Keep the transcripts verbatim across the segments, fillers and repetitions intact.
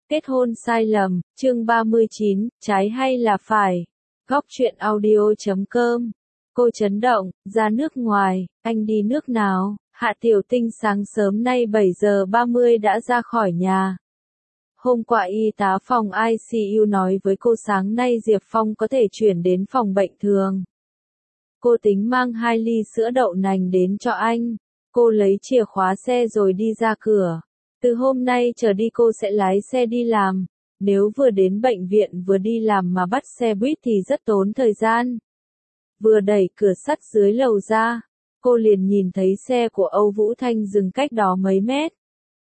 Kết hôn sai lầm, chương ba mươi chín, trái hay là phải. Góc truyện audio chấm com. Cô chấn động, ra nước ngoài, anh đi nước nào? Hạ Tiểu Tinh sáng sớm nay bảy giờ ba mươi đã ra khỏi nhà. Hôm qua y tá phòng i xê u nói với cô sáng nay Diệp Phong có thể chuyển đến phòng bệnh thường. Cô tính mang hai ly sữa đậu nành đến cho anh. Cô lấy chìa khóa xe rồi đi ra cửa. Từ hôm nay trở đi cô sẽ lái xe đi làm. Nếu vừa đến bệnh viện vừa đi làm mà bắt xe buýt thì rất tốn thời gian. Vừa đẩy cửa sắt dưới lầu ra, cô liền nhìn thấy xe của Âu Vũ Thanh dừng cách đó mấy mét.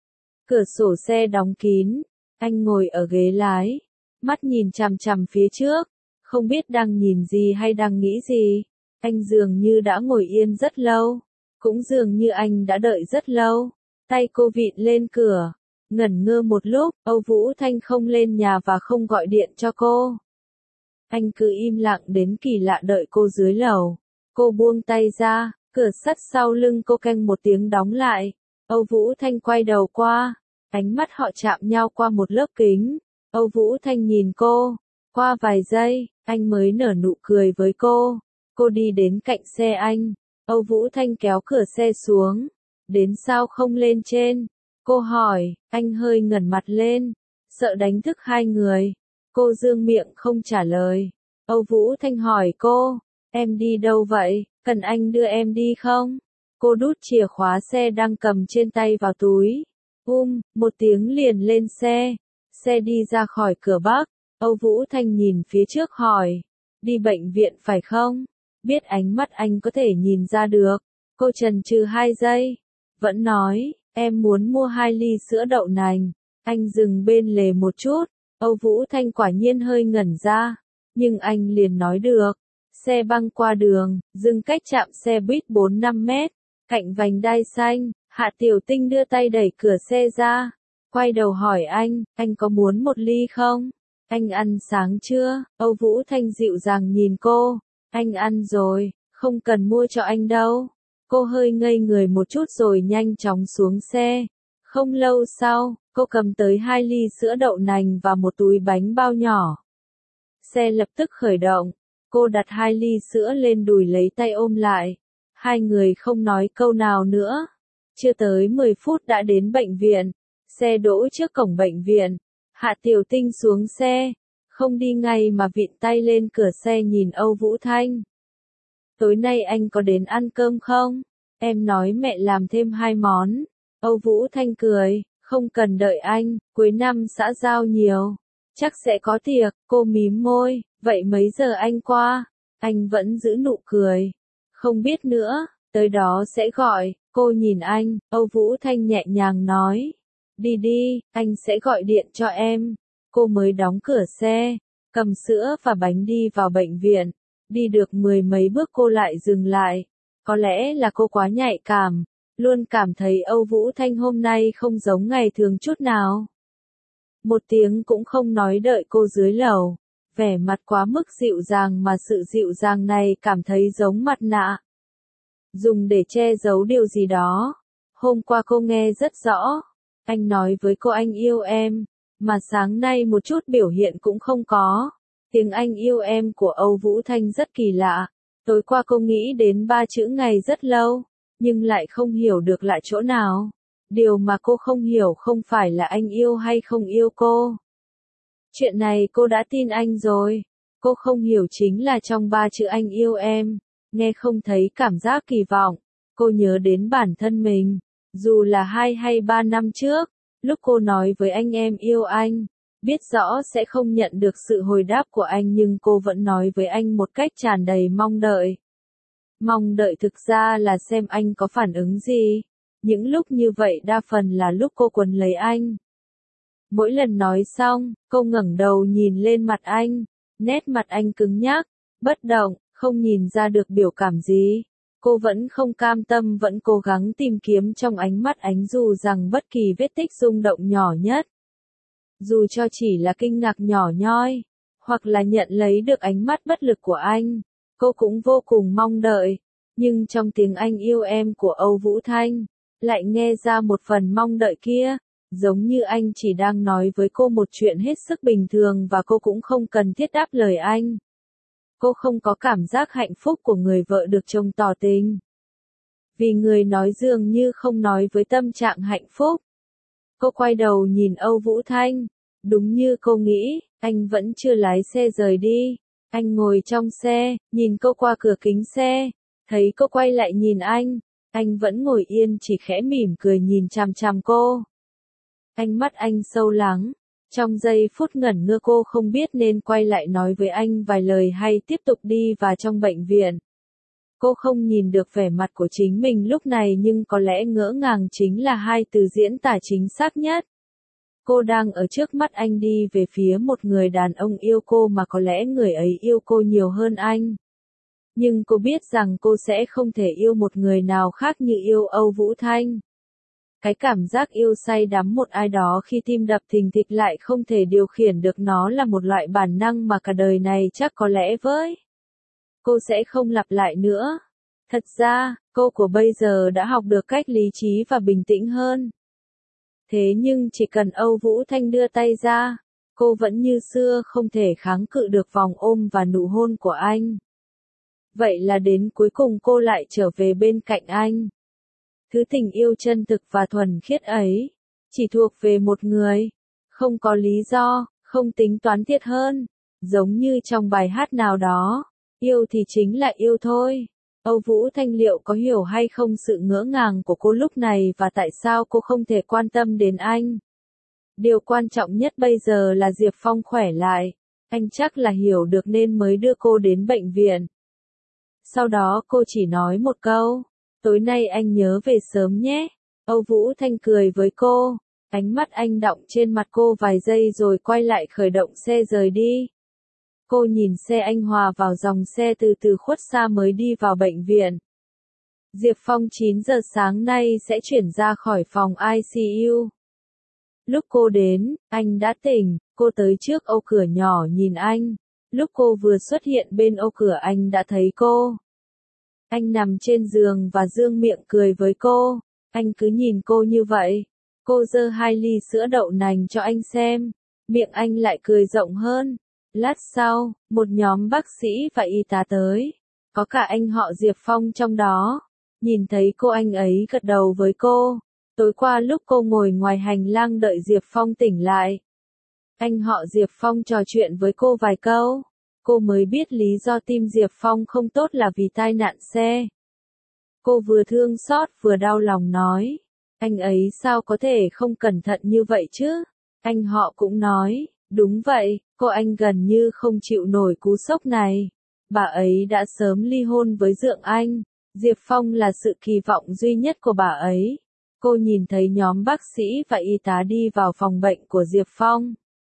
Cửa sổ xe đóng kín, anh ngồi ở ghế lái, mắt nhìn chằm chằm phía trước, không biết đang nhìn gì hay đang nghĩ gì. Anh dường như đã ngồi yên rất lâu, cũng dường như anh đã đợi rất lâu. Tay cô vịn lên cửa, ngẩn ngơ một lúc, Âu Vũ Thanh không lên nhà và không gọi điện cho cô. Anh cứ im lặng đến kỳ lạ đợi cô dưới lầu. Cô buông tay ra, cửa sắt sau lưng cô keng một tiếng đóng lại. Âu Vũ Thanh quay đầu qua, ánh mắt họ chạm nhau qua một lớp kính. Âu Vũ Thanh nhìn cô, qua vài giây, anh mới nở nụ cười với cô. Cô đi đến cạnh xe anh, Âu Vũ Thanh kéo cửa xe xuống. Đến sao không lên trên? Cô hỏi, anh hơi ngẩng mặt lên, sợ đánh thức hai người. Cô dương miệng không trả lời. Âu Vũ Thanh hỏi cô, em đi đâu vậy, cần anh đưa em đi không? Cô đút chìa khóa xe đang cầm trên tay vào túi. Um, một tiếng liền lên xe. Xe đi ra khỏi cửa Bắc. Âu Vũ Thanh nhìn phía trước hỏi, đi bệnh viện phải không? Biết ánh mắt anh có thể nhìn ra được. Cô chần chừ hai giây. Vẫn nói, em muốn mua hai ly sữa đậu nành. Anh dừng bên lề một chút. Âu Vũ Thanh quả nhiên hơi ngẩn ra. Nhưng anh liền nói được. Xe băng qua đường, dừng cách chạm xe buýt bốn năm mét. Cạnh vành đai xanh, Hạ Tiểu Tinh đưa tay đẩy cửa xe ra. Quay đầu hỏi anh, anh có muốn một ly không? Anh ăn sáng chưa? Âu Vũ Thanh dịu dàng nhìn cô. Anh ăn rồi, không cần mua cho anh đâu. Cô hơi ngây người một chút rồi nhanh chóng xuống xe. Không lâu sau, cô cầm tới hai ly sữa đậu nành và một túi bánh bao nhỏ. Xe lập tức khởi động. Cô đặt hai ly sữa lên đùi lấy tay ôm lại. Hai người không nói câu nào nữa. Chưa tới mười phút đã đến bệnh viện. Xe đỗ trước cổng bệnh viện. Hạ Tiểu Tinh xuống xe. Không đi ngay mà vịn tay lên cửa xe nhìn Âu Vũ Thanh. Tối nay anh có đến ăn cơm không? Em nói mẹ làm thêm hai món. Âu Vũ Thanh cười, không cần đợi anh, cuối năm xã giao nhiều. Chắc sẽ có tiệc, cô mím môi, vậy mấy giờ anh qua? Anh vẫn giữ nụ cười. Không biết nữa, tới đó sẽ gọi. Cô nhìn anh, Âu Vũ Thanh nhẹ nhàng nói. Đi đi, anh sẽ gọi điện cho em. Cô mới đóng cửa xe, cầm sữa và bánh đi vào bệnh viện. Đi được mười mấy bước cô lại dừng lại. Có lẽ là cô quá nhạy cảm, luôn cảm thấy Âu Vũ Thanh hôm nay không giống ngày thường chút nào. Một tiếng cũng không nói đợi cô dưới lầu. Vẻ mặt quá mức dịu dàng mà sự dịu dàng này cảm thấy giống mặt nạ. Dùng để che giấu điều gì đó. Hôm qua cô nghe rất rõ. Anh nói với cô anh yêu em. Mà sáng nay một chút biểu hiện cũng không có. Tiếng anh yêu em của Âu Vũ Thanh rất kỳ lạ. Tối qua cô nghĩ đến ba chữ ngày rất lâu, nhưng lại không hiểu được lại chỗ nào. Điều mà cô không hiểu không phải là anh yêu hay không yêu cô. Chuyện này cô đã tin anh rồi. Cô không hiểu chính là trong ba chữ anh yêu em, nghe không thấy cảm giác kỳ vọng. Cô nhớ đến bản thân mình, dù là hai hay ba năm trước, lúc cô nói với anh em yêu anh. Biết rõ sẽ không nhận được sự hồi đáp của anh nhưng cô vẫn nói với anh một cách tràn đầy mong đợi. Mong đợi thực ra là xem anh có phản ứng gì. Những lúc như vậy đa phần là lúc cô quấn lấy anh. Mỗi lần nói xong, cô ngẩng đầu nhìn lên mặt anh. Nét mặt anh cứng nhắc, bất động, không nhìn ra được biểu cảm gì. Cô vẫn không cam tâm vẫn cố gắng tìm kiếm trong ánh mắt anh dù rằng bất kỳ vết tích rung động nhỏ nhất. Dù cho chỉ là kinh ngạc nhỏ nhoi, hoặc là nhận lấy được ánh mắt bất lực của anh, cô cũng vô cùng mong đợi. Nhưng trong tiếng anh yêu em của Âu Vũ Thanh, lại nghe ra một phần mong đợi kia. giống như anh chỉ đang nói với cô một chuyện hết sức bình thường và cô cũng không cần thiết đáp lời anh. Cô không có cảm giác hạnh phúc của người vợ được chồng tỏ tình. Vì người nói dường như không nói với tâm trạng hạnh phúc. Cô quay đầu nhìn Âu Vũ Thanh. Đúng như cô nghĩ, anh vẫn chưa lái xe rời đi. Anh ngồi trong xe, nhìn cô qua cửa kính xe. Thấy cô quay lại nhìn anh. Anh vẫn ngồi yên chỉ khẽ mỉm cười nhìn chằm chằm cô. Ánh mắt anh sâu lắng. Trong giây phút ngẩn ngơ cô không biết nên quay lại nói với anh vài lời hay tiếp tục đi vào trong bệnh viện. Cô không nhìn được vẻ mặt của chính mình lúc này nhưng có lẽ ngỡ ngàng chính là hai từ diễn tả chính xác nhất. Cô đang ở trước mắt anh đi về phía một người đàn ông yêu cô mà có lẽ người ấy yêu cô nhiều hơn anh. Nhưng cô biết rằng cô sẽ không thể yêu một người nào khác như yêu Âu Vũ Thanh. Cái cảm giác yêu say đắm một ai đó khi tim đập thình thịch lại không thể điều khiển được nó là một loại bản năng mà cả đời này chắc có lẽ với cô sẽ không lặp lại nữa. Thật ra, cô của bây giờ đã học được cách lý trí và bình tĩnh hơn. Thế nhưng chỉ cần Âu Vũ Thanh đưa tay ra, cô vẫn như xưa không thể kháng cự được vòng ôm và nụ hôn của anh. Vậy là đến cuối cùng cô lại trở về bên cạnh anh. Thứ tình yêu chân thực và thuần khiết ấy, chỉ thuộc về một người, không có lý do, không tính toán thiệt hơn, giống như trong bài hát nào đó, yêu thì chính là yêu thôi. Âu Vũ Thanh liệu có hiểu hay không sự ngỡ ngàng của cô lúc này và tại sao cô không thể quan tâm đến anh? Điều quan trọng nhất bây giờ là Diệp Phong khỏe lại, anh chắc là hiểu được nên mới đưa cô đến bệnh viện. Sau đó cô chỉ nói một câu. Tối nay anh nhớ về sớm nhé. Âu Vũ Thanh cười với cô. Ánh mắt anh đọng trên mặt cô vài giây rồi quay lại khởi động xe rời đi. Cô nhìn xe anh hòa vào dòng xe từ từ khuất xa mới đi vào bệnh viện. Diệp Phong chín giờ sáng nay sẽ chuyển ra khỏi phòng i xê u. Lúc cô đến, anh đã tỉnh, cô tới trước ô cửa nhỏ nhìn anh. Lúc cô vừa xuất hiện bên ô cửa anh đã thấy cô. Anh nằm trên giường và dương miệng cười với cô. Anh cứ nhìn cô như vậy. Cô giơ hai ly sữa đậu nành cho anh xem. Miệng anh lại cười rộng hơn. Lát sau, một nhóm bác sĩ và y tá tới. Có cả anh họ Diệp Phong trong đó. Nhìn thấy cô anh ấy gật đầu với cô. Tối qua lúc cô ngồi ngoài hành lang đợi Diệp Phong tỉnh lại. Anh họ Diệp Phong trò chuyện với cô vài câu. Cô mới biết lý do tim Diệp Phong không tốt là vì tai nạn xe. Cô vừa thương xót vừa đau lòng nói. Anh ấy sao có thể không cẩn thận như vậy chứ? Anh họ cũng nói. Đúng vậy, cô anh gần như không chịu nổi cú sốc này. Bà ấy đã sớm ly hôn với Dượng Anh. Diệp Phong là sự kỳ vọng duy nhất của bà ấy. Cô nhìn thấy nhóm bác sĩ và y tá đi vào phòng bệnh của Diệp Phong.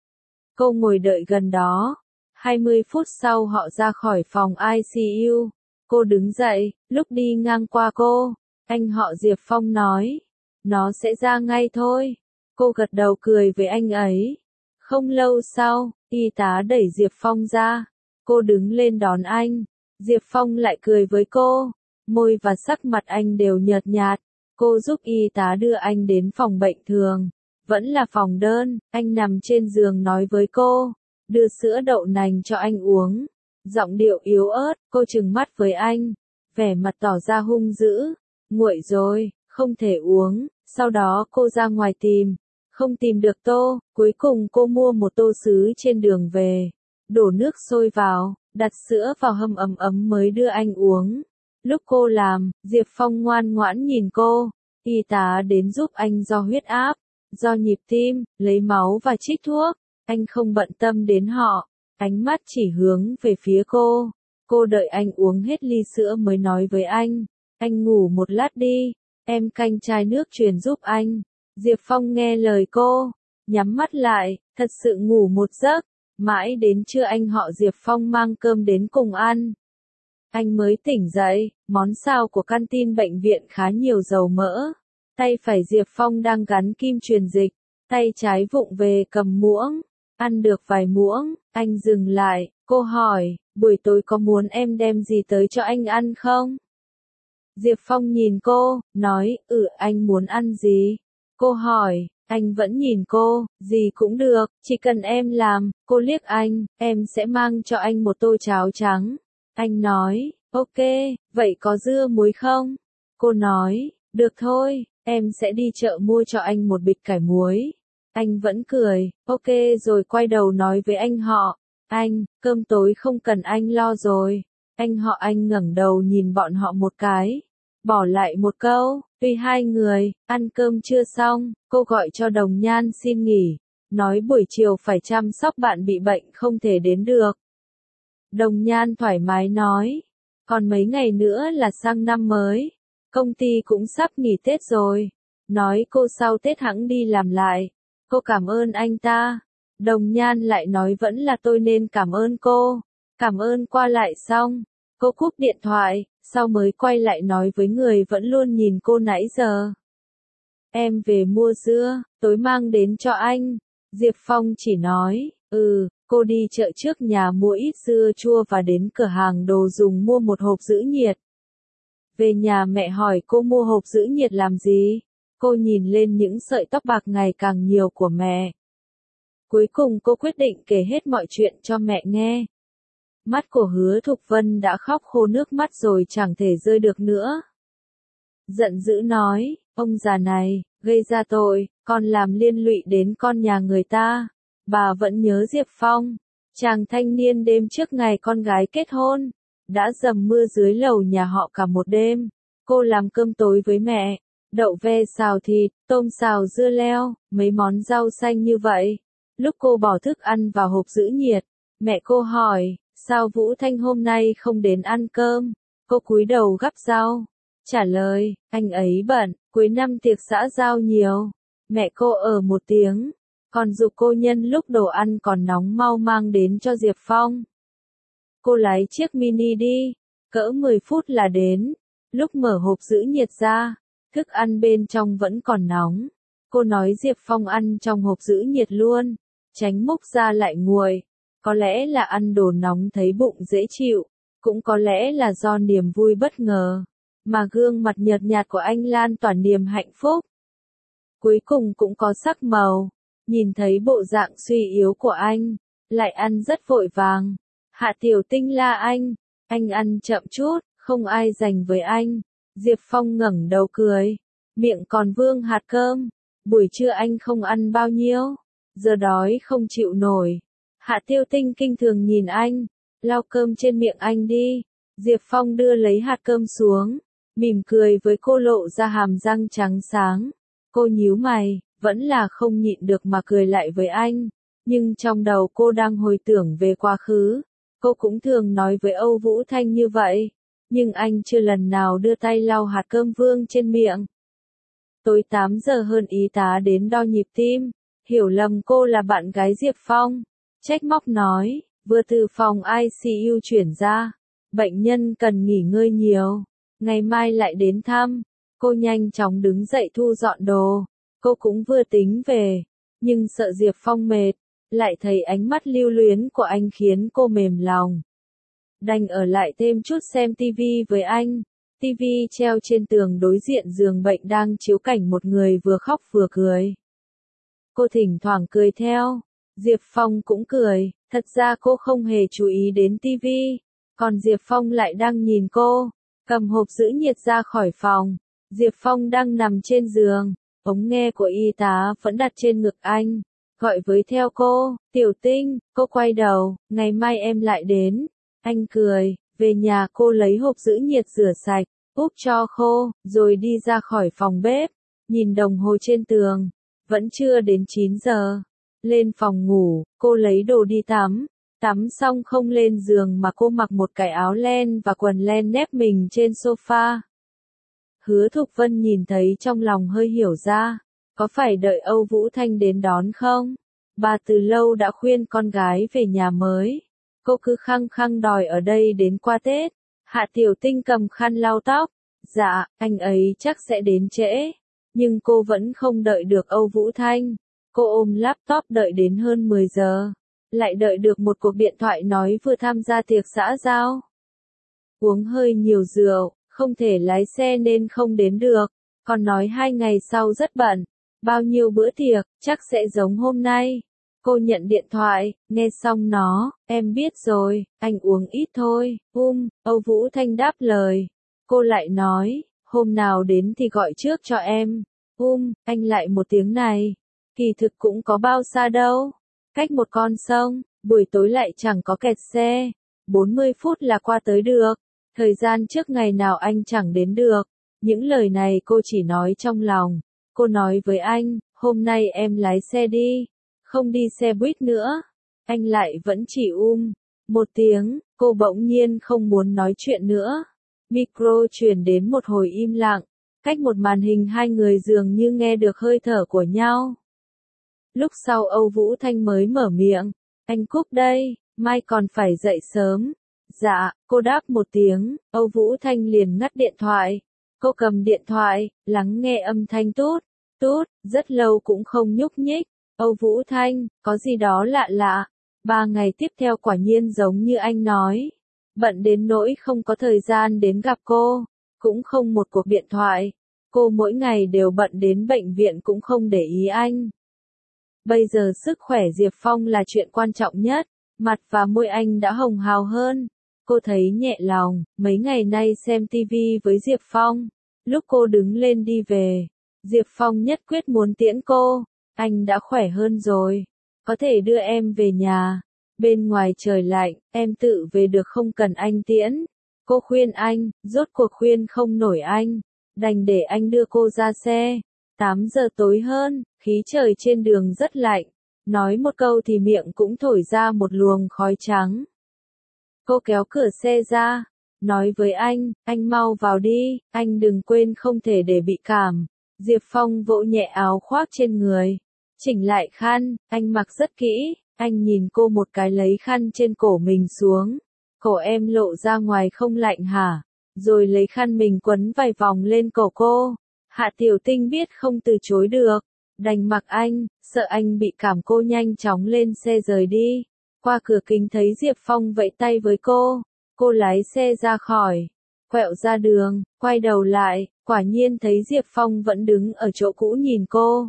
Cô ngồi đợi gần đó. hai mươi phút sau họ ra khỏi phòng i xê u. Cô đứng dậy, lúc đi ngang qua cô, anh họ Diệp Phong nói. Nó sẽ ra ngay thôi. Cô gật đầu cười với anh ấy. Không lâu sau, y tá đẩy Diệp Phong ra. Cô đứng lên đón anh. Diệp Phong lại cười với cô. Môi và sắc mặt anh đều nhợt nhạt. Cô giúp y tá đưa anh đến phòng bệnh thường. Vẫn là phòng đơn, anh nằm trên giường nói với cô. Đưa sữa đậu nành cho anh uống. Giọng điệu yếu ớt, cô trừng mắt với anh. Vẻ mặt tỏ ra hung dữ. Nguội rồi, không thể uống. Sau đó cô ra ngoài tìm. Không tìm được tô, cuối cùng cô mua một tô sứ trên đường về. Đổ nước sôi vào, đặt sữa vào hâm ấm ấm mới đưa anh uống. Lúc cô làm, Diệp Phong ngoan ngoãn nhìn cô. Y tá đến giúp anh do huyết áp, do nhịp tim, lấy máu và trích thuốc. Anh không bận tâm đến họ, ánh mắt chỉ hướng về phía cô. Cô đợi anh uống hết ly sữa mới nói với anh. Anh ngủ một lát đi, em canh chai nước truyền giúp anh. Diệp Phong nghe lời cô, nhắm mắt lại, thật sự ngủ một giấc. Mãi đến trưa anh họ Diệp Phong mang cơm đến cùng ăn. Anh mới tỉnh dậy, món xào của canteen bệnh viện khá nhiều dầu mỡ. Tay phải Diệp Phong đang gắn kim truyền dịch, tay trái vụng về cầm muỗng. Ăn được vài muỗng, anh dừng lại, cô hỏi, buổi tối có muốn em đem gì tới cho anh ăn không? Diệp Phong nhìn cô, nói, ừ anh muốn ăn gì? Cô hỏi, Anh vẫn nhìn cô, gì cũng được, chỉ cần em làm, cô liếc anh, em sẽ mang cho anh một tô cháo trắng. Anh nói, ok, vậy có dưa muối không? Cô nói, được thôi, em sẽ đi chợ mua cho anh một bịch cải muối. Anh vẫn cười, ok rồi quay đầu nói với anh họ, anh, cơm tối không cần anh lo rồi. Anh họ anh ngẩng đầu nhìn bọn họ một cái, bỏ lại một câu, tuy hai người, ăn cơm chưa xong, cô gọi cho Đồng Nhan xin nghỉ, nói buổi chiều phải chăm sóc bạn bị bệnh không thể đến được. Đồng Nhan thoải mái nói, còn mấy ngày nữa là sang năm mới, công ty cũng sắp nghỉ Tết rồi, nói cô sau Tết hẵng đi làm lại, cô cảm ơn anh ta. Đồng Nhan lại nói vẫn là tôi nên cảm ơn cô, cảm ơn qua lại xong, cô cúp điện thoại, sau mới quay lại nói với người vẫn luôn nhìn cô nãy giờ. Em về mua dưa, tối mang đến cho anh. Diệp Phong chỉ nói, ừ, cô đi chợ trước nhà mua ít dưa chua và đến cửa hàng đồ dùng mua một hộp giữ nhiệt. Về nhà mẹ hỏi cô mua hộp giữ nhiệt làm gì? Cô nhìn lên những sợi tóc bạc ngày càng nhiều của mẹ. Cuối cùng cô quyết định kể hết mọi chuyện cho mẹ nghe. Mắt của Hứa Thục Vân đã khóc khô nước mắt rồi chẳng thể rơi được nữa. Giận dữ nói, ông già này, gây ra tội, còn làm liên lụy đến con nhà người ta. Bà vẫn nhớ Diệp Phong, chàng thanh niên đêm trước ngày con gái kết hôn, đã dầm mưa dưới lầu nhà họ cả một đêm. Cô làm cơm tối với mẹ, đậu ve xào thịt, tôm xào dưa leo, mấy món rau xanh như vậy. Lúc cô bỏ thức ăn vào hộp giữ nhiệt, mẹ cô hỏi, sao Vũ Thanh hôm nay không đến ăn cơm? Cô cúi đầu gắp rau, trả lời, anh ấy bận, cuối năm tiệc xã giao nhiều. Mẹ cô ở một tiếng, còn giục cô nhân lúc đồ ăn còn nóng mau mang đến cho Diệp Phong. Cô lái chiếc mini đi, cỡ mười phút là đến. Lúc mở hộp giữ nhiệt ra, thức ăn bên trong vẫn còn nóng. Cô nói Diệp Phong ăn trong hộp giữ nhiệt luôn, tránh múc ra lại nguội. Có lẽ là ăn đồ nóng thấy bụng dễ chịu, cũng có lẽ là do niềm vui bất ngờ, mà gương mặt nhợt nhạt của anh lan tỏa niềm hạnh phúc. Cuối cùng cũng có sắc màu, nhìn thấy bộ dạng suy yếu của anh, lại ăn rất vội vàng. Hạ Tiểu Tinh la anh, anh ăn chậm chút, không ai dành với anh. Diệp Phong ngẩng đầu cười, miệng còn vương hạt cơm, buổi trưa anh không ăn bao nhiêu, giờ đói không chịu nổi. Hạ Tiêu Tinh kinh thường nhìn anh, lau cơm trên miệng anh đi. Diệp Phong đưa lấy hạt cơm xuống, mỉm cười với cô lộ ra hàm răng trắng sáng. Cô nhíu mày, vẫn là không nhịn được mà cười lại với anh, nhưng trong đầu cô đang hồi tưởng về quá khứ. Cô cũng thường nói với Âu Vũ Thanh như vậy, nhưng anh chưa lần nào đưa tay lau hạt cơm vương trên miệng. Tối tám giờ hơn y tá đến đo nhịp tim, hiểu lầm cô là bạn gái Diệp Phong. Trách móc nói, vừa từ phòng i xê u chuyển ra, bệnh nhân cần nghỉ ngơi nhiều, ngày mai lại đến thăm. Cô nhanh chóng đứng dậy thu dọn đồ, cô cũng vừa tính về, nhưng sợ Diệp Phong mệt, lại thấy ánh mắt lưu luyến của anh khiến cô mềm lòng. Đành ở lại thêm chút xem tivi với anh. Tivi treo trên tường đối diện giường bệnh đang chiếu cảnh một người vừa khóc vừa cười. Cô thỉnh thoảng cười theo. Diệp Phong cũng cười, thật ra cô không hề chú ý đến tivi, còn Diệp Phong lại đang nhìn cô, cầm hộp giữ nhiệt ra khỏi phòng. Diệp Phong đang nằm trên giường, ống nghe của y tá vẫn đặt trên ngực anh, gọi với theo cô, Tiểu Tinh. Cô quay đầu, ngày mai em lại đến. Anh cười, về nhà cô lấy hộp giữ nhiệt rửa sạch, úp cho khô, rồi đi ra khỏi phòng bếp, nhìn đồng hồ trên tường, vẫn chưa đến chín giờ. Lên phòng ngủ, cô lấy đồ đi tắm, tắm xong không lên giường mà cô mặc một cái áo len và quần len nép mình trên sofa. Hứa Thục Vân nhìn thấy trong lòng hơi hiểu ra, có phải đợi Âu Vũ Thanh đến đón không? Bà từ lâu đã khuyên con gái về nhà mới, cô cứ khăng khăng đòi ở đây đến qua Tết. Hạ Tiểu Tinh cầm khăn lau tóc, dạ, anh ấy chắc sẽ đến trễ, nhưng cô vẫn không đợi được Âu Vũ Thanh. Cô ôm laptop đợi đến hơn mười giờ, lại đợi được một cuộc điện thoại nói vừa tham gia tiệc xã giao. Uống hơi nhiều rượu, không thể lái xe nên không đến được, còn nói hai ngày sau rất bận. Bao nhiêu bữa tiệc, chắc sẽ giống hôm nay. Cô nhận điện thoại, nghe xong nó, em biết rồi, anh uống ít thôi, um, Âu Vũ Thanh đáp lời. Cô lại nói, hôm nào đến thì gọi trước cho em. Um, anh lại một tiếng này. Kỳ thực cũng có bao xa đâu. Cách một con sông, buổi tối lại chẳng có kẹt xe. bốn mươi phút là qua tới được. Thời gian trước ngày nào anh chẳng đến được. Những lời này cô chỉ nói trong lòng. Cô nói với anh, hôm nay em lái xe đi. Không đi xe buýt nữa. Anh lại vẫn chỉ um. Một tiếng, cô bỗng nhiên không muốn nói chuyện nữa. Micro truyền đến một hồi im lặng. Cách một màn hình hai người dường như nghe được hơi thở của nhau. Lúc sau Âu Vũ Thanh mới mở miệng. Anh Cúc đây, mai còn phải dậy sớm. Dạ, cô đáp một tiếng, Âu Vũ Thanh liền ngắt điện thoại. Cô cầm điện thoại, lắng nghe âm thanh tút, tút, rất lâu cũng không nhúc nhích. Âu Vũ Thanh, có gì đó lạ lạ. Ba ngày tiếp theo quả nhiên giống như anh nói. Bận đến nỗi không có thời gian đến gặp cô, cũng không một cuộc điện thoại. Cô mỗi ngày đều bận đến bệnh viện cũng không để ý anh. Bây giờ sức khỏe Diệp Phong là chuyện quan trọng nhất, mặt và môi anh đã hồng hào hơn. Cô thấy nhẹ lòng, mấy ngày nay xem tivi với Diệp Phong. Lúc cô đứng lên đi về, Diệp Phong nhất quyết muốn tiễn cô. Anh đã khỏe hơn rồi, có thể đưa em về nhà. Bên ngoài trời lạnh, em tự về được không cần anh tiễn. Cô khuyên anh, rốt cuộc khuyên không nổi anh. Đành để anh đưa cô ra xe. tám giờ tối hơn, khí trời trên đường rất lạnh. Nói một câu thì miệng cũng thổi ra một luồng khói trắng. Cô kéo cửa xe ra, nói với anh, anh mau vào đi, anh đừng quên không thể để bị cảm. Diệp Phong vỗ nhẹ áo khoác trên người, chỉnh lại khăn, anh mặc rất kỹ, anh nhìn cô một cái lấy khăn trên cổ mình xuống. Cổ em lộ ra ngoài không lạnh hả? Rồi lấy khăn mình quấn vài vòng lên cổ cô. Hạ Tiểu Tinh biết không từ chối được, đành mặc anh, sợ anh bị cảm cô nhanh chóng lên xe rời đi. Qua cửa kính thấy Diệp Phong vẫy tay với cô, cô lái xe ra khỏi, quẹo ra đường, quay đầu lại, quả nhiên thấy Diệp Phong vẫn đứng ở chỗ cũ nhìn cô.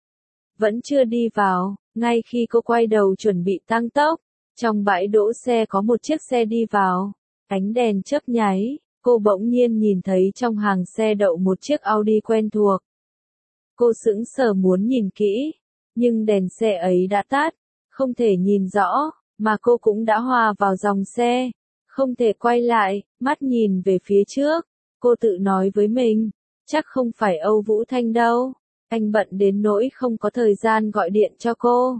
Vẫn chưa đi vào, ngay khi cô quay đầu chuẩn bị tăng tốc, trong bãi đỗ xe có một chiếc xe đi vào, ánh đèn chớp nháy, cô bỗng nhiên nhìn thấy trong hàng xe đậu một chiếc Audi quen thuộc. Cô sững sờ muốn nhìn kỹ, nhưng đèn xe ấy đã tắt, không thể nhìn rõ, mà cô cũng đã hòa vào dòng xe, không thể quay lại, mắt nhìn về phía trước, cô tự nói với mình, chắc không phải Âu Vũ Thanh đâu, anh bận đến nỗi không có thời gian gọi điện cho cô.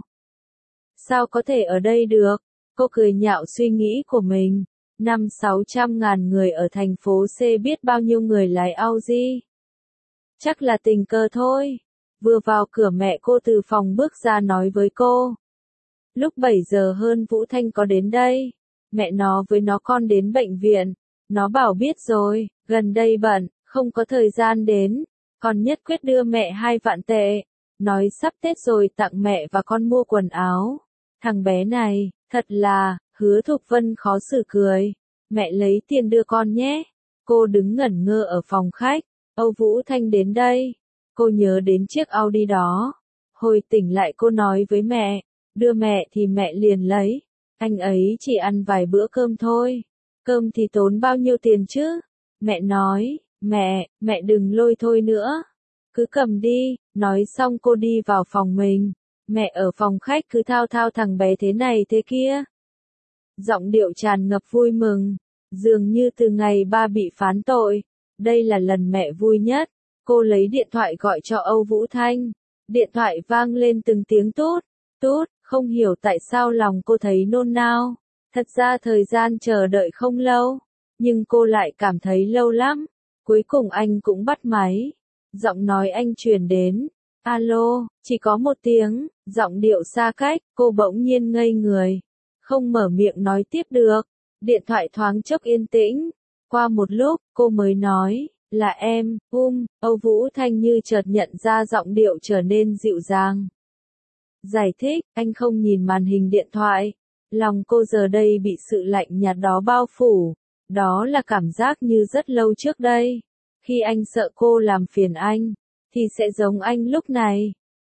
Sao có thể ở đây được? Cô cười nhạo suy nghĩ của mình. Năm sáu trăm ngàn người ở thành phố C biết bao nhiêu người lái Audi. Chắc là tình cờ thôi. Vừa vào cửa mẹ cô từ phòng bước ra nói với cô. Lúc bảy giờ hơn Vũ Thanh có đến đây. Mẹ nó với nó con đến bệnh viện. Nó bảo biết rồi, gần đây bận, không có thời gian đến. Con nhất quyết đưa mẹ hai vạn tệ. Nói sắp Tết rồi tặng mẹ và con mua quần áo. Thằng bé này, thật là, Hứa Thục Vân khó xử cười. Mẹ lấy tiền đưa con nhé. Cô đứng ngẩn ngơ ở phòng khách. Âu Vũ Thanh đến đây. Cô nhớ đến chiếc Audi đó. Hồi tỉnh lại cô nói với mẹ. Đưa mẹ thì mẹ liền lấy. Anh ấy chỉ ăn vài bữa cơm thôi. Cơm thì tốn bao nhiêu tiền chứ? Mẹ nói, mẹ, mẹ đừng lôi thôi nữa. Cứ cầm đi. Nói xong cô đi vào phòng mình. Mẹ ở phòng khách cứ thao thao thằng bé thế này thế kia. Giọng điệu tràn ngập vui mừng. Dường như từ ngày ba bị phán tội. Đây là lần mẹ vui nhất. Cô lấy điện thoại gọi cho Âu Vũ Thanh. Điện thoại vang lên từng tiếng tút, tút, không hiểu tại sao lòng cô thấy nôn nao. Thật ra thời gian chờ đợi không lâu, nhưng cô lại cảm thấy lâu lắm. Cuối cùng anh cũng bắt máy. Giọng nói anh truyền đến. Alo, chỉ có một tiếng, giọng điệu xa cách, cô bỗng nhiên ngây người. Không mở miệng nói tiếp được. Điện thoại thoáng chốc yên tĩnh. Qua một lúc, cô mới nói, là em, um, Âu Vũ Thanh như chợt nhận ra giọng điệu trở nên dịu dàng. Giải thích, anh không nhìn màn hình điện thoại. Lòng cô giờ đây bị sự lạnh nhạt đó bao phủ. Đó là cảm giác như rất lâu trước đây. Khi anh sợ cô làm phiền anh, thì sẽ giống anh lúc này.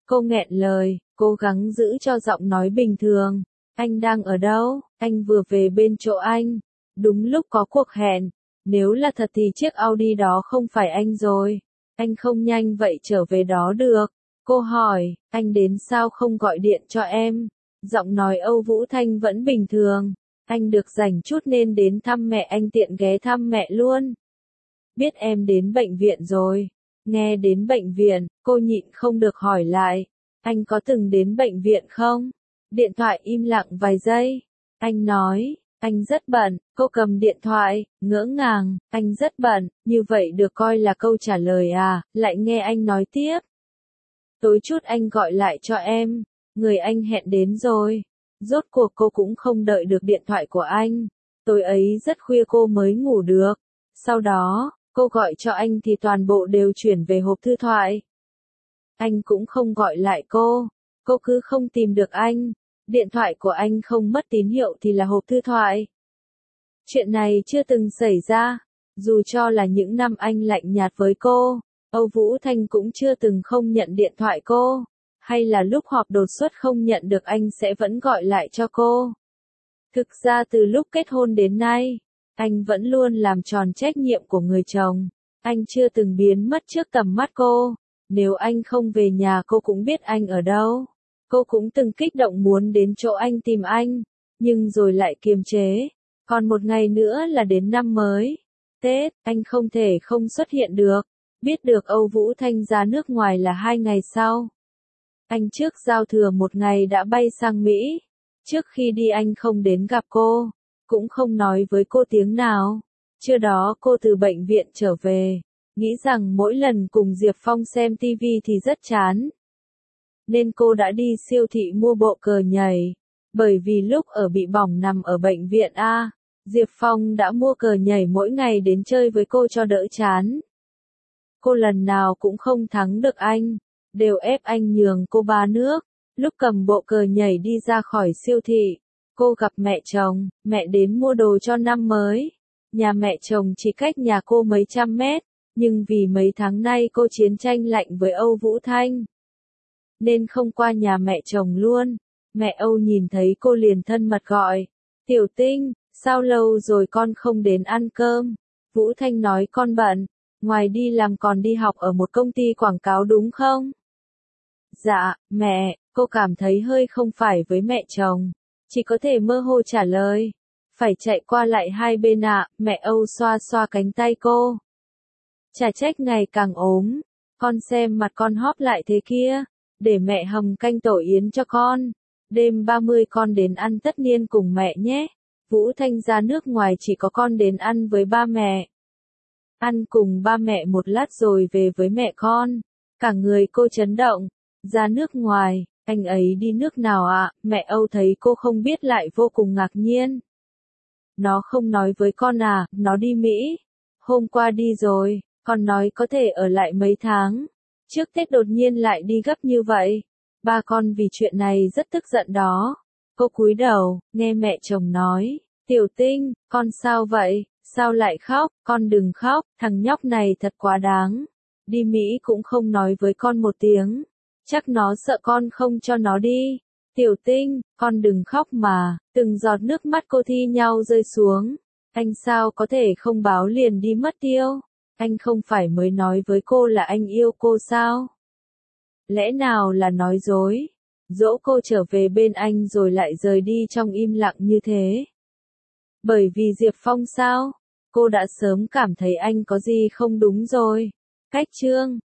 Cô nghẹn lời, cố gắng giữ cho giọng nói bình thường. Anh đang ở đâu? Anh vừa về bên chỗ anh. Đúng lúc có cuộc hẹn. Nếu là thật thì chiếc Audi đó không phải anh rồi. Anh không nhanh vậy trở về đó được. Cô hỏi, anh đến sao không gọi điện cho em? Giọng nói Âu Vũ Thanh vẫn bình thường. Anh được rảnh chút nên đến thăm mẹ, anh tiện ghé thăm mẹ luôn. Biết em đến bệnh viện rồi. Nghe đến bệnh viện, cô nhịn không được hỏi lại. Anh có từng đến bệnh viện không? Điện thoại im lặng vài giây. Anh nói, anh rất bận. Cô cầm điện thoại, ngỡ ngàng, anh rất bận. Như vậy được coi là câu trả lời à? Lại nghe anh nói tiếp. Tối chút anh gọi lại cho em. Người anh hẹn đến rồi. Rốt cuộc cô cũng không đợi được điện thoại của anh. Tối ấy rất khuya cô mới ngủ được. Sau đó, cô gọi cho anh thì toàn bộ đều chuyển về hộp thư thoại. Anh cũng không gọi lại cô. Cô cứ không tìm được anh. Điện thoại của anh không mất tín hiệu thì là hộp thư thoại. Chuyện này chưa từng xảy ra. Dù cho là những năm anh lạnh nhạt với cô, Âu Vũ Thanh cũng chưa từng không nhận điện thoại cô. Hay là lúc họp đột xuất không nhận được anh sẽ vẫn gọi lại cho cô. Thực ra từ lúc kết hôn đến nay, anh vẫn luôn làm tròn trách nhiệm của người chồng. Anh chưa từng biến mất trước tầm mắt cô. Nếu anh không về nhà cô cũng biết anh ở đâu. Cô cũng từng kích động muốn đến chỗ anh tìm anh, nhưng rồi lại kiềm chế. Còn một ngày nữa là đến năm mới. Tết, anh không thể không xuất hiện được. Biết được Âu Vũ Thanh ra nước ngoài là hai ngày sau. Anh trước giao thừa một ngày đã bay sang Mỹ. Trước khi đi anh không đến gặp cô, cũng không nói với cô tiếng nào. Trưa đó cô từ bệnh viện trở về, nghĩ rằng mỗi lần cùng Diệp Phong xem ti vi thì rất chán. Nên cô đã đi siêu thị mua bộ cờ nhảy. Bởi vì lúc ở bị bỏng nằm ở bệnh viện A, Diệp Phong đã mua cờ nhảy mỗi ngày đến chơi với cô cho đỡ chán. Cô lần nào cũng không thắng được anh, đều ép anh nhường cô ba nước. Lúc cầm bộ cờ nhảy đi ra khỏi siêu thị, cô gặp mẹ chồng, mẹ đến mua đồ cho năm mới. Nhà mẹ chồng chỉ cách nhà cô mấy trăm mét, nhưng vì mấy tháng nay cô chiến tranh lạnh với Âu Vũ Thanh, nên không qua nhà mẹ chồng luôn. Mẹ Âu nhìn thấy cô liền thân mật gọi, Tiểu Tinh, sao lâu rồi con không đến ăn cơm? Vũ Thanh nói con bận, ngoài đi làm còn đi học ở một công ty quảng cáo đúng không? Dạ, mẹ, cô cảm thấy hơi không phải với mẹ chồng, chỉ có thể mơ hồ trả lời. Phải chạy qua lại hai bên ạ, à, mẹ Âu xoa xoa cánh tay cô. Chả trách ngày càng ốm, con xem mặt con hóp lại thế kia, để mẹ hầm canh tổ yến cho con. Đêm ba mươi con đến ăn tất niên cùng mẹ nhé. Vũ Thanh ra nước ngoài chỉ có con đến ăn với ba mẹ. Ăn cùng ba mẹ một lát rồi về với mẹ con. Cả người cô chấn động. Ra nước ngoài, anh ấy đi nước nào ạ? À? Mẹ Âu thấy cô không biết lại vô cùng ngạc nhiên. Nó không nói với con à, nó đi Mỹ. Hôm qua đi rồi, con nói có thể ở lại mấy tháng. Trước Tết đột nhiên lại đi gấp như vậy. Ba con vì chuyện này rất tức giận đó. Cô cúi đầu, nghe mẹ chồng nói, Tiểu Tinh, con sao vậy? Sao lại khóc? Con đừng khóc, thằng nhóc này thật quá đáng. Đi Mỹ cũng không nói với con một tiếng. Chắc nó sợ con không cho nó đi. Tiểu Tinh, con đừng khóc mà. Từng giọt nước mắt cô thi nhau rơi xuống. Anh sao có thể không báo liền đi mất tiêu? Anh không phải mới nói với cô là anh yêu cô sao? Lẽ nào là nói dối? Dỗ cô trở về bên anh rồi lại rời đi trong im lặng như thế. Bởi vì Diệp Phong sao? Cô đã sớm cảm thấy anh có gì không đúng rồi. Cách chương